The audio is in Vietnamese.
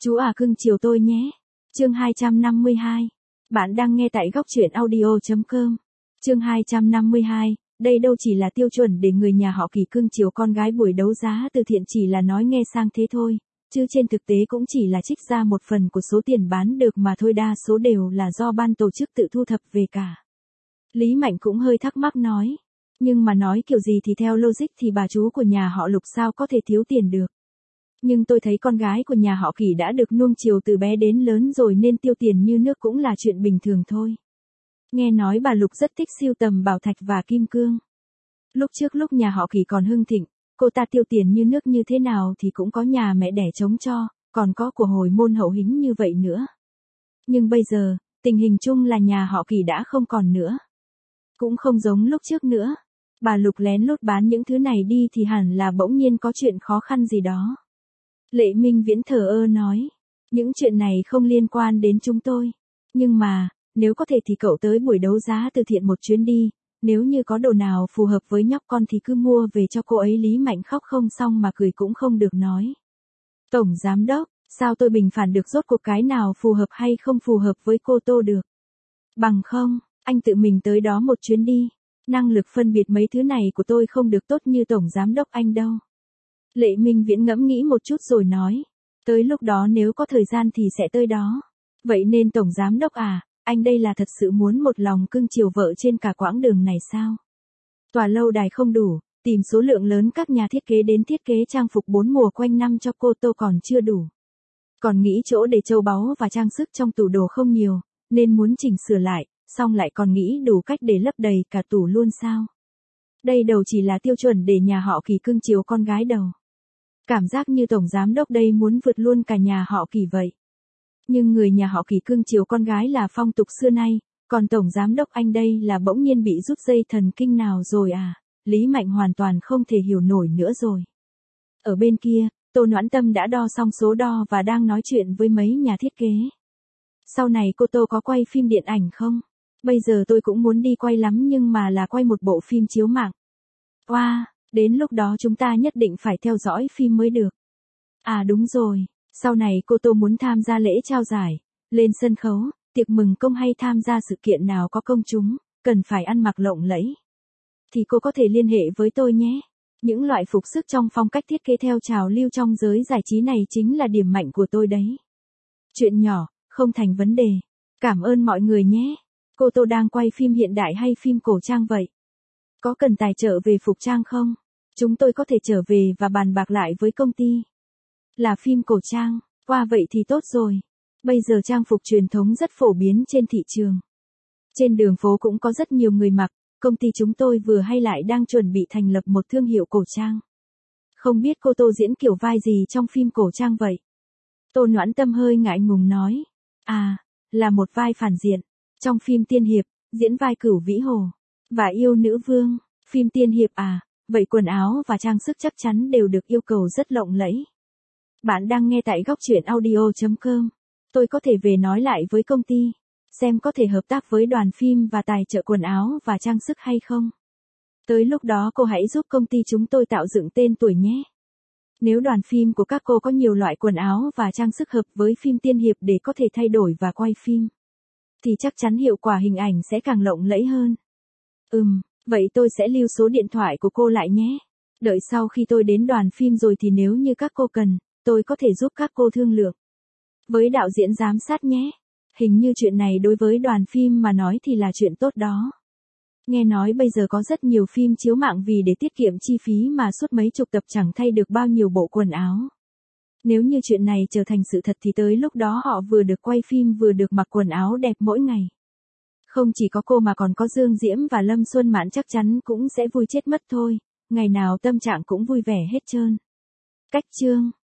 Chú à cưng chiều tôi nhé. Chương 252. Bạn đang nghe tại góc truyện audio.com. Chương 252. Đây đâu chỉ là tiêu chuẩn để người nhà họ Kỳ cưng chiều con gái buổi đấu giá từ thiện, chỉ là nói nghe sang thế thôi, chứ trên thực tế cũng chỉ là trích ra một phần của số tiền bán được mà thôi, đa số đều là do ban tổ chức tự thu thập về cả. Lý Mạnh cũng hơi thắc mắc nói. Nhưng mà nói kiểu gì thì theo logic thì bà chú của nhà họ Lục sao có thể thiếu tiền được. Nhưng tôi thấy con gái của nhà họ Kỳ đã được nuông chiều từ bé đến lớn rồi nên tiêu tiền như nước cũng là chuyện bình thường thôi. Nghe nói bà Lục rất thích sưu tầm bảo thạch và kim cương. Lúc trước lúc nhà họ Kỳ còn hưng thịnh, cô ta tiêu tiền như nước như thế nào thì cũng có nhà mẹ đẻ chống cho, còn có của hồi môn hậu hĩnh như vậy nữa. Nhưng bây giờ, tình hình chung là nhà họ Kỳ đã không còn nữa. Cũng không giống lúc trước nữa. Bà Lục lén lút bán những thứ này đi thì hẳn là bỗng nhiên có chuyện khó khăn gì đó. Lệ Minh Viễn thờ ơ nói. Những chuyện này không liên quan đến chúng tôi. Nhưng mà, nếu có thể thì cậu tới buổi đấu giá từ thiện một chuyến đi. Nếu như có đồ nào phù hợp với nhóc con thì cứ mua về cho cô ấy. Lý Mạnh khóc không xong mà cười cũng không được nói. Tổng giám đốc, sao tôi bình phản được, rốt cuộc cái nào phù hợp hay không phù hợp với cô Tô được. Bằng không, anh tự mình tới đó một chuyến đi. Năng lực phân biệt mấy thứ này của tôi không được tốt như tổng giám đốc anh đâu. Lệ Minh Viễn ngẫm nghĩ một chút rồi nói. Tới lúc đó nếu có thời gian thì sẽ tới đó. Vậy nên tổng giám đốc à, anh đây là thật sự muốn một lòng cưng chiều vợ trên cả quãng đường này sao? Tòa lâu đài không đủ, tìm số lượng lớn các nhà thiết kế đến thiết kế trang phục 4 mùa quanh năm cho cô Tô còn chưa đủ. Còn nghĩ chỗ để châu báu và trang sức trong tủ đồ không nhiều, nên muốn chỉnh sửa lại, xong lại còn nghĩ đủ cách để lấp đầy cả tủ luôn sao? Đây đầu chỉ là tiêu chuẩn để nhà họ Kỳ cưng chiều con gái đầu. Cảm giác như tổng giám đốc đây muốn vượt luôn cả nhà họ Kỳ vậy. Nhưng người nhà họ Kỳ cưng chiều con gái là phong tục xưa nay, còn tổng giám đốc anh đây là bỗng nhiên bị rút dây thần kinh nào rồi à? Lý Mạnh hoàn toàn không thể hiểu nổi nữa rồi. Ở bên kia, Tô Noãn Tâm đã đo xong số đo và đang nói chuyện với mấy nhà thiết kế. Sau này cô Tô có quay phim điện ảnh không? Bây giờ tôi cũng muốn đi quay lắm nhưng mà là quay một bộ phim chiếu mạng. Wow, đến lúc đó chúng ta nhất định phải theo dõi phim mới được. À đúng rồi, sau này cô Tô muốn tham gia lễ trao giải, lên sân khấu, tiệc mừng công hay tham gia sự kiện nào có công chúng, cần phải ăn mặc lộng lẫy. Thì cô có thể liên hệ với tôi nhé. Những loại phục sức trong phong cách thiết kế theo trào lưu trong giới giải trí này chính là điểm mạnh của tôi đấy. Chuyện nhỏ, không thành vấn đề. Cảm ơn mọi người nhé. Cô Tô đang quay phim hiện đại hay phim cổ trang vậy? Có cần tài trợ về phục trang không? Chúng tôi có thể trở về và bàn bạc lại với công ty. Là phim cổ trang, qua vậy thì tốt rồi. Bây giờ trang phục truyền thống rất phổ biến trên thị trường. Trên đường phố cũng có rất nhiều người mặc, công ty chúng tôi vừa hay lại đang chuẩn bị thành lập một thương hiệu cổ trang. Không biết cô Tô diễn kiểu vai gì trong phim cổ trang vậy? Tô Noãn Tâm hơi ngại ngùng nói. À, là một vai phản diện. Trong phim tiên hiệp, diễn vai Cửu Vĩ Hồ và yêu nữ vương. Phim tiên hiệp à, vậy quần áo và trang sức chắc chắn đều được yêu cầu rất lộng lẫy. Bạn đang nghe tại góc truyện audio.com. Tôi có thể về nói lại với công ty, xem có thể hợp tác với đoàn phim và tài trợ quần áo và trang sức hay không. Tới lúc đó cô hãy giúp công ty chúng tôi tạo dựng tên tuổi nhé. Nếu đoàn phim của các cô có nhiều loại quần áo và trang sức hợp với phim tiên hiệp để có thể thay đổi và quay phim, thì chắc chắn hiệu quả hình ảnh sẽ càng lộng lẫy hơn. Vậy tôi sẽ lưu số điện thoại của cô lại nhé. Đợi sau khi tôi đến đoàn phim rồi thì nếu như các cô cần, tôi có thể giúp các cô thương lượng với đạo diễn giám sát nhé. Hình như chuyện này đối với đoàn phim mà nói thì là chuyện tốt đó. Nghe nói bây giờ có rất nhiều phim chiếu mạng vì để tiết kiệm chi phí mà suốt mấy chục tập chẳng thay được bao nhiêu bộ quần áo. Nếu như chuyện này trở thành sự thật thì tới lúc đó họ vừa được quay phim vừa được mặc quần áo đẹp mỗi ngày. Không chỉ có cô mà còn có Dương Diễm và Lâm Xuân Mãn chắc chắn cũng sẽ vui chết mất thôi, ngày nào tâm trạng cũng vui vẻ hết trơn. Cách chương